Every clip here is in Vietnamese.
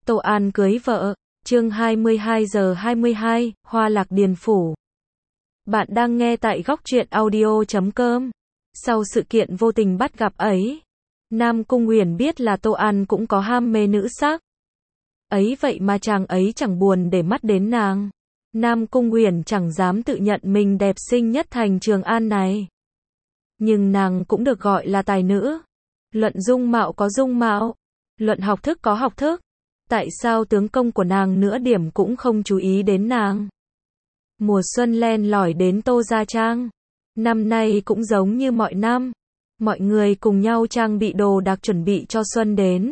Tô An cưới vợ, chương 22:22, Hoa Lạc Điền Phủ. Bạn đang nghe tại góc truyện audio.com. Sau sự kiện vô tình bắt gặp ấy, Nam Cung Uyển biết là Tô An cũng có ham mê nữ sắc. Ấy vậy mà chàng ấy chẳng buồn để mắt đến nàng. Nam Cung Uyển chẳng dám tự nhận mình đẹp xinh nhất thành Trường An này. Nhưng nàng cũng được gọi là tài nữ. Luận dung mạo có dung mạo, luận học thức có học thức. Tại sao tướng công của nàng nửa điểm cũng không chú ý đến nàng? Mùa xuân len lỏi đến Tô Gia Trang. Năm nay cũng giống như mọi năm. Mọi người cùng nhau trang bị đồ đạc chuẩn bị cho xuân đến.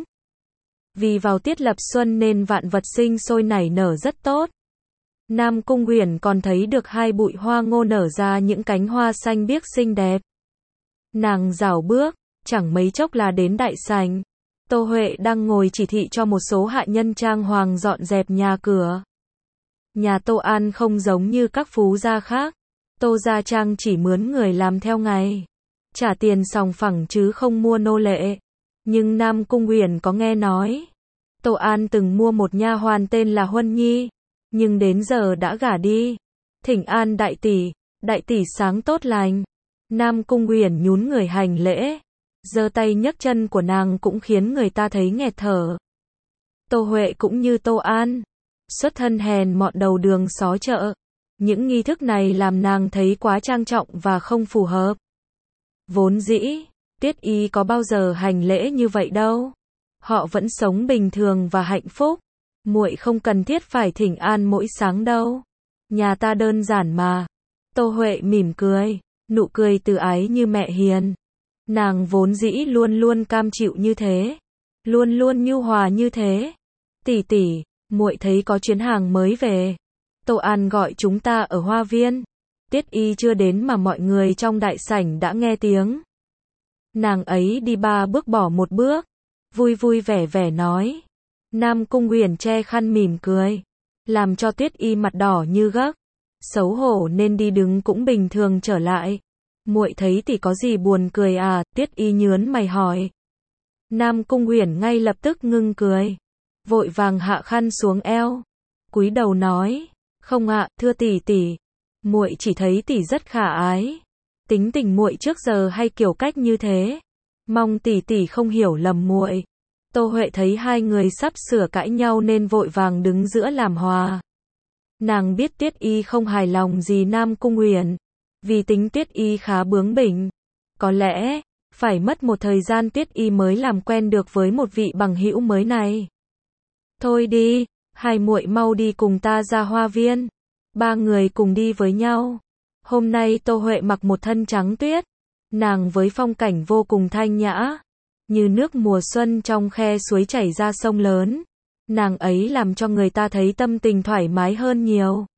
Vì vào tiết lập xuân nên vạn vật sinh sôi nảy nở rất tốt. Nam Cung Uyển còn thấy được hai bụi hoa ngô nở ra những cánh hoa xanh biếc xinh đẹp. Nàng rảo bước, chẳng mấy chốc là đến đại sảnh. Tô Huệ đang ngồi chỉ thị cho một số hạ nhân trang hoàng dọn dẹp nhà cửa. Nhà Tô An không giống như các phú gia khác. Tô Gia Trang chỉ mướn người làm theo ngày, trả tiền sòng phẳng chứ không mua nô lệ. Nhưng Nam Cung Uyển có nghe nói, Tô An từng mua một nha hoàn tên là Huân Nhi, nhưng đến giờ đã gả đi. Thỉnh an đại tỷ sáng tốt lành. Nam Cung Uyển nhún người hành lễ, giơ tay nhấc chân của nàng cũng khiến người ta thấy nghẹt thở. Tô Huệ cũng như Tô An, xuất thân hèn mọn đầu đường xó chợ. Những nghi thức này làm nàng thấy quá trang trọng và không phù hợp. Vốn dĩ, Tiết Y có bao giờ hành lễ như vậy đâu. Họ vẫn sống bình thường và hạnh phúc. Muội không cần thiết phải thỉnh an mỗi sáng đâu. Nhà ta đơn giản mà. Tô Huệ mỉm cười, nụ cười từ ái như mẹ hiền. Nàng vốn dĩ luôn luôn cam chịu như thế, luôn luôn nhu hòa như thế. Tỷ, muội thấy có chuyến hàng mới về. Tô An gọi chúng ta ở hoa viên. Tiết Y chưa đến mà mọi người trong đại sảnh đã nghe tiếng. Nàng ấy đi 3 bước bỏ 1 bước, vui vui vẻ vẻ nói. Nam Cung Uyển che khăn mỉm cười, làm cho Tiết Y mặt đỏ như gấc, xấu hổ nên đi đứng cũng bình thường trở lại. Muội thấy tỷ có gì buồn cười à? Tiết Y nhớn mày hỏi. Nam Cung Uyển ngay lập tức ngưng cười, vội vàng hạ khăn xuống eo, cúi đầu nói, không ạ, thưa tỷ, muội chỉ thấy tỷ rất khả ái. Tính tình muội trước giờ hay kiểu cách như thế, mong tỷ không hiểu lầm muội. Tô Huệ thấy hai người sắp sửa cãi nhau nên vội vàng đứng giữa làm hòa. Nàng biết Tiết Y không hài lòng gì Nam Cung Uyển, vì tính Tiết Y khá bướng bỉnh. Có lẽ phải mất một thời gian Tiết Y mới làm quen được với một vị bằng hữu mới này. Thôi đi, hai muội mau đi cùng ta ra hoa viên. 3 người cùng đi với nhau. Hôm nay Tô Huệ mặc một thân trắng tuyết, nàng với phong cảnh vô cùng thanh nhã, như nước mùa xuân trong khe suối chảy ra sông lớn. Nàng ấy làm cho người ta thấy tâm tình thoải mái hơn nhiều.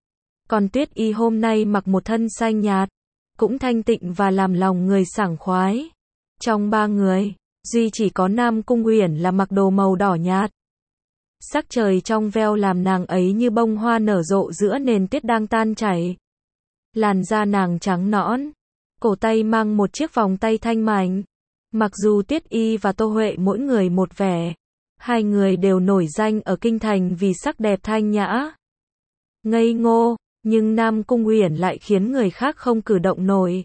Còn Tiết Y hôm nay mặc một thân xanh nhạt, cũng thanh tịnh và làm lòng người sảng khoái. Trong 3 người, duy chỉ có Nam Cung Uyển là mặc đồ màu đỏ nhạt. Sắc trời trong veo làm nàng ấy như bông hoa nở rộ giữa nền tuyết đang tan chảy. Làn da nàng trắng nõn, cổ tay mang một chiếc vòng tay thanh mảnh. Mặc dù Tiết Y và Tô Huệ mỗi người một vẻ, hai người đều nổi danh ở kinh thành vì sắc đẹp thanh nhã, ngây ngô, nhưng Nam Cung Uyển lại khiến người khác không cử động nổi.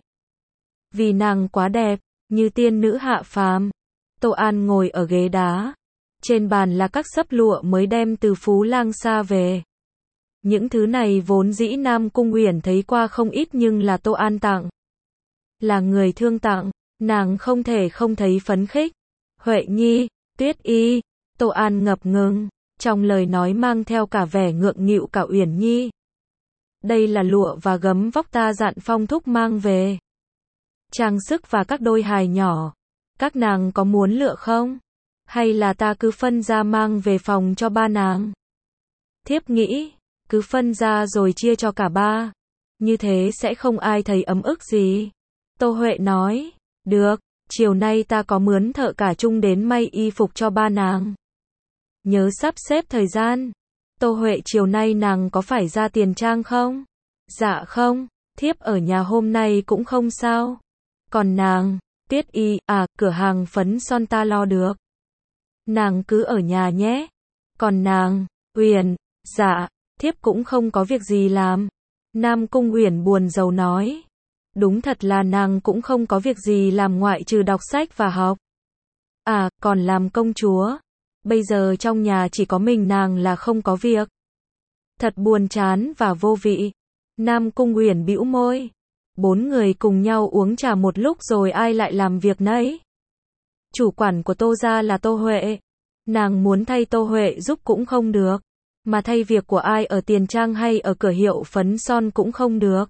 Vì nàng quá đẹp, như tiên nữ hạ phàm. Tô An ngồi ở ghế đá, trên bàn là các xấp lụa mới đem từ Phú Lang xa về. Những thứ này vốn dĩ Nam Cung Uyển thấy qua không ít nhưng là Tô An tặng. Là người thương tặng, nàng không thể không thấy phấn khích. Huệ Nhi, Tiết Y, Tô An ngập ngừng, trong lời nói mang theo cả vẻ ngượng nghịu cả Uyển Nhi. Đây là lụa và gấm vóc ta dặn Phong thúc mang về. Trang sức và các đôi hài nhỏ, các nàng có muốn lựa không? Hay là ta cứ phân ra mang về phòng cho 3 nàng? Thiếp nghĩ, cứ phân ra rồi chia cho cả 3. Như thế sẽ không ai thấy ấm ức gì. Tô Huệ nói, được, chiều nay ta có mướn thợ cả chung đến may y phục cho 3 nàng. Nhớ sắp xếp thời gian. Tô Huệ chiều nay nàng có phải ra tiền trang không? Dạ không, thiếp ở nhà hôm nay cũng không sao. Còn nàng, Tiết Y, cửa hàng phấn son ta lo được. Nàng cứ ở nhà nhé. Còn nàng, Uyển, dạ, thiếp cũng không có việc gì làm. Nam Cung Uyển buồn rầu nói. Đúng thật là nàng cũng không có việc gì làm ngoại trừ đọc sách và học. À, còn làm công chúa. Bây giờ trong nhà chỉ có mình nàng là không có việc. Thật buồn chán và vô vị. Nam Cung Uyển bĩu môi. 4 người cùng nhau uống trà một lúc rồi ai lại làm việc nấy. Chủ quản của Tô gia là Tô Huệ. Nàng muốn thay Tô Huệ giúp cũng không được. Mà thay việc của ai ở tiền trang hay ở cửa hiệu phấn son cũng không được.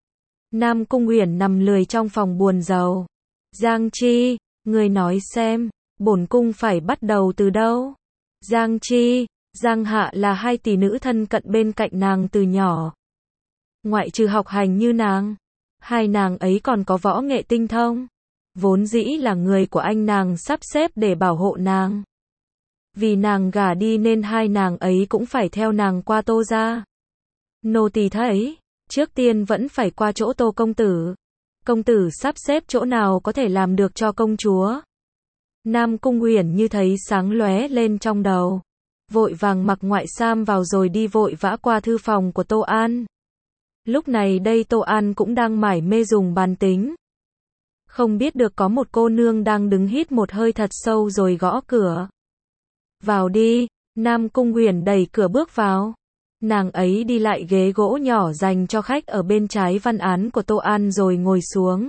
Nam Cung Uyển nằm lười trong phòng buồn rầu. Giang Chi, người nói xem, bổn cung phải bắt đầu từ đâu? Giang Chi, Giang Hạ là 2 tỷ nữ thân cận bên cạnh nàng từ nhỏ. Ngoại trừ học hành như nàng, 2 nàng ấy còn có võ nghệ tinh thông. Vốn dĩ là người của anh nàng sắp xếp để bảo hộ nàng. Vì nàng gả đi nên 2 nàng ấy cũng phải theo nàng qua Tô gia. Nô tỳ thấy, trước tiên vẫn phải qua chỗ Tô công tử. Công tử sắp xếp chỗ nào có thể làm được cho công chúa. Nam Cung Uyển như thấy sáng lóe lên trong đầu. Vội vàng mặc ngoại sam vào rồi đi vội vã qua thư phòng của Tô An. Lúc này đây Tô An cũng đang mải mê dùng bàn tính. Không biết được có một cô nương đang đứng hít một hơi thật sâu rồi gõ cửa. Vào đi, Nam Cung Uyển đẩy cửa bước vào. Nàng ấy đi lại ghế gỗ nhỏ dành cho khách ở bên trái văn án của Tô An rồi ngồi xuống.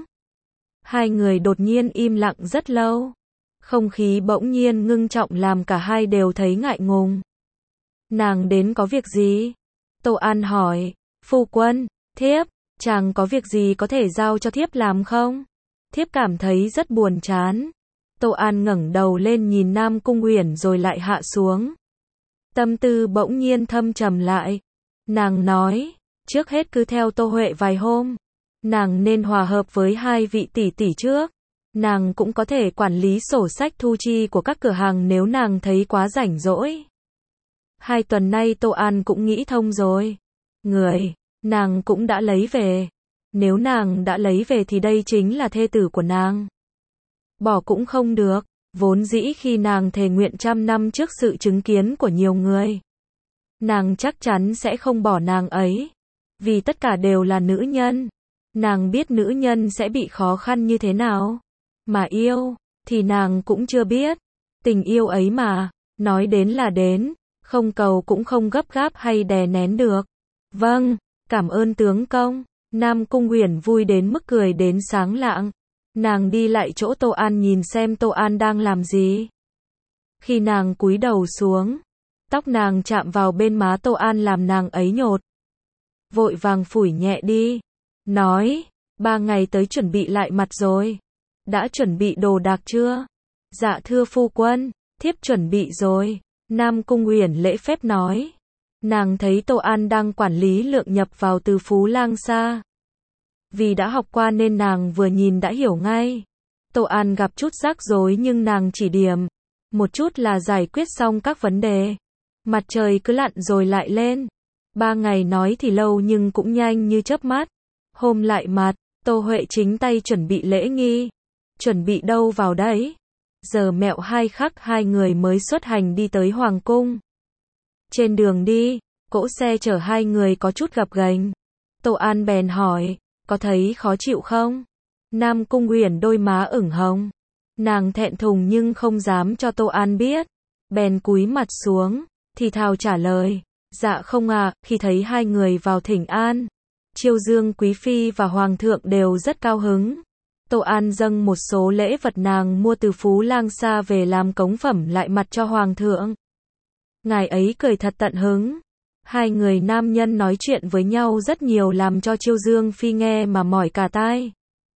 2 người đột nhiên im lặng rất lâu. Không khí bỗng nhiên ngưng trọng làm cả hai đều thấy ngại ngùng. Nàng đến có việc gì? Tô An hỏi. Phu quân, thiếp, chàng có việc gì có thể giao cho thiếp làm không? Thiếp cảm thấy rất buồn chán. Tô An ngẩng đầu lên nhìn Nam Cung Uyển rồi lại hạ xuống. Tâm tư bỗng nhiên thâm trầm lại. Nàng nói, trước hết cứ theo Tô Huệ vài hôm. Nàng nên hòa hợp với 2 vị tỷ tỷ trước. Nàng cũng có thể quản lý sổ sách thu chi của các cửa hàng nếu nàng thấy quá rảnh rỗi. 2 tuần nay Tô An cũng nghĩ thông rồi. Người, nàng cũng đã lấy về. Nếu nàng đã lấy về thì đây chính là thê tử của nàng. Bỏ cũng không được. Vốn dĩ khi nàng thề nguyện 100 năm trước sự chứng kiến của nhiều người, nàng chắc chắn sẽ không bỏ nàng ấy. Vì tất cả đều là nữ nhân. Nàng biết nữ nhân sẽ bị khó khăn như thế nào. Mà yêu, thì nàng cũng chưa biết. Tình yêu ấy mà, nói đến là đến, không cầu cũng không gấp gáp hay đè nén được. Vâng, cảm ơn tướng công. Nam Cung Uyển vui đến mức cười đến sáng lạng. Nàng đi lại chỗ Tô An nhìn xem Tô An đang làm gì. Khi nàng cúi đầu xuống, tóc nàng chạm vào bên má Tô An làm nàng ấy nhột. Vội vàng phủi nhẹ đi. Nói, 3 ngày tới chuẩn bị lại mặt rồi. Đã chuẩn bị đồ đạc chưa? Dạ thưa phu quân, thiếp chuẩn bị rồi. Nam Cung Uyển lễ phép nói. Nàng thấy Tô An đang quản lý lượng nhập vào từ Phú Lang Sa. Vì đã học qua nên nàng vừa nhìn đã hiểu ngay. Tô An gặp chút rắc rối nhưng nàng chỉ điểm một chút là giải quyết xong các vấn đề. Mặt trời cứ lặn rồi lại lên. 3 ngày nói thì lâu nhưng cũng nhanh như chớp mắt. Hôm lại mặt, Tô Huệ chính tay chuẩn bị lễ nghi. Chuẩn bị đâu vào đấy? Giờ mẹo 2 khắc 2 người mới xuất hành đi tới Hoàng cung. Trên đường đi, cỗ xe chở 2 người có chút gập ghềnh. Tô An bèn hỏi, có thấy khó chịu không? Nam Cung Uyển đôi má ửng hồng. Nàng thẹn thùng nhưng không dám cho Tô An biết. Bèn cúi mặt xuống, thì thào trả lời. Dạ không ạ, khi thấy 2 người vào thỉnh an. Chiêu Dương Quý Phi và Hoàng thượng đều rất cao hứng. Tô An dâng một số lễ vật nàng mua từ Phú Lang Sa về làm cống phẩm lại mặt cho Hoàng thượng. Ngài ấy cười thật tận hứng. 2 người nam nhân nói chuyện với nhau rất nhiều làm cho Chiêu Dương Phi nghe mà mỏi cả tai.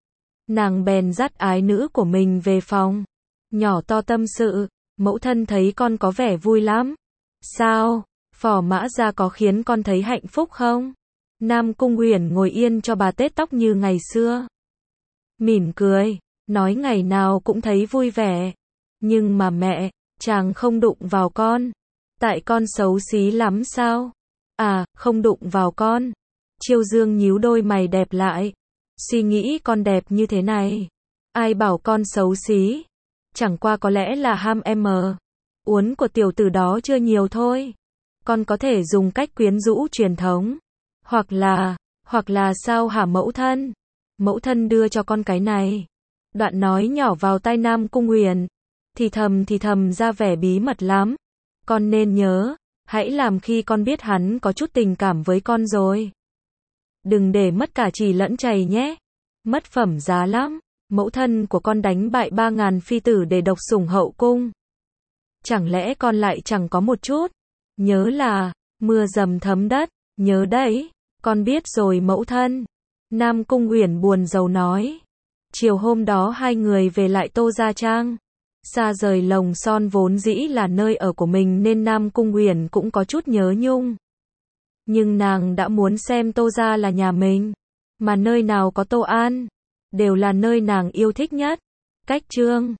Nàng bèn dắt ái nữ của mình về phòng. Nhỏ to tâm sự, mẫu thân thấy con có vẻ vui lắm. Sao, Phò Mã Gia có khiến con thấy hạnh phúc không? Nam Cung Uyển ngồi yên cho bà tết tóc như ngày xưa. Mỉm cười, nói ngày nào cũng thấy vui vẻ. Nhưng mà mẹ, chàng không đụng vào con. Tại con xấu xí lắm sao? À, không đụng vào con. Chiêu Dương nhíu đôi mày đẹp lại. Suy nghĩ con đẹp như thế này. Ai bảo con xấu xí? Chẳng qua có lẽ là ham em. uốn của tiểu tử đó chưa nhiều thôi. Con có thể dùng cách quyến rũ truyền thống. Hoặc là sao hả mẫu thân? Mẫu thân đưa cho con cái này. Đoạn nói nhỏ vào tai Nam Cung Uyển, thì thầm ra vẻ bí mật lắm. Con nên nhớ, hãy làm khi con biết hắn có chút tình cảm với con rồi. Đừng để mất cả chì lẫn chày nhé. Mất phẩm giá lắm. Mẫu thân của con đánh bại 3.000 phi tử để độc sủng hậu cung. Chẳng lẽ con lại chẳng có một chút? Nhớ là, mưa dầm thấm đất, nhớ đấy. Con biết rồi mẫu thân. Nam Cung Uyển buồn rầu nói. Chiều hôm đó hai người về lại Tô Gia Trang. Xa rời Lồng Son vốn dĩ là nơi ở của mình nên Nam Cung Uyển cũng có chút nhớ nhung. Nhưng nàng đã muốn xem Tô Gia là nhà mình. Mà nơi nào có Tô An, đều là nơi nàng yêu thích nhất. Cách chương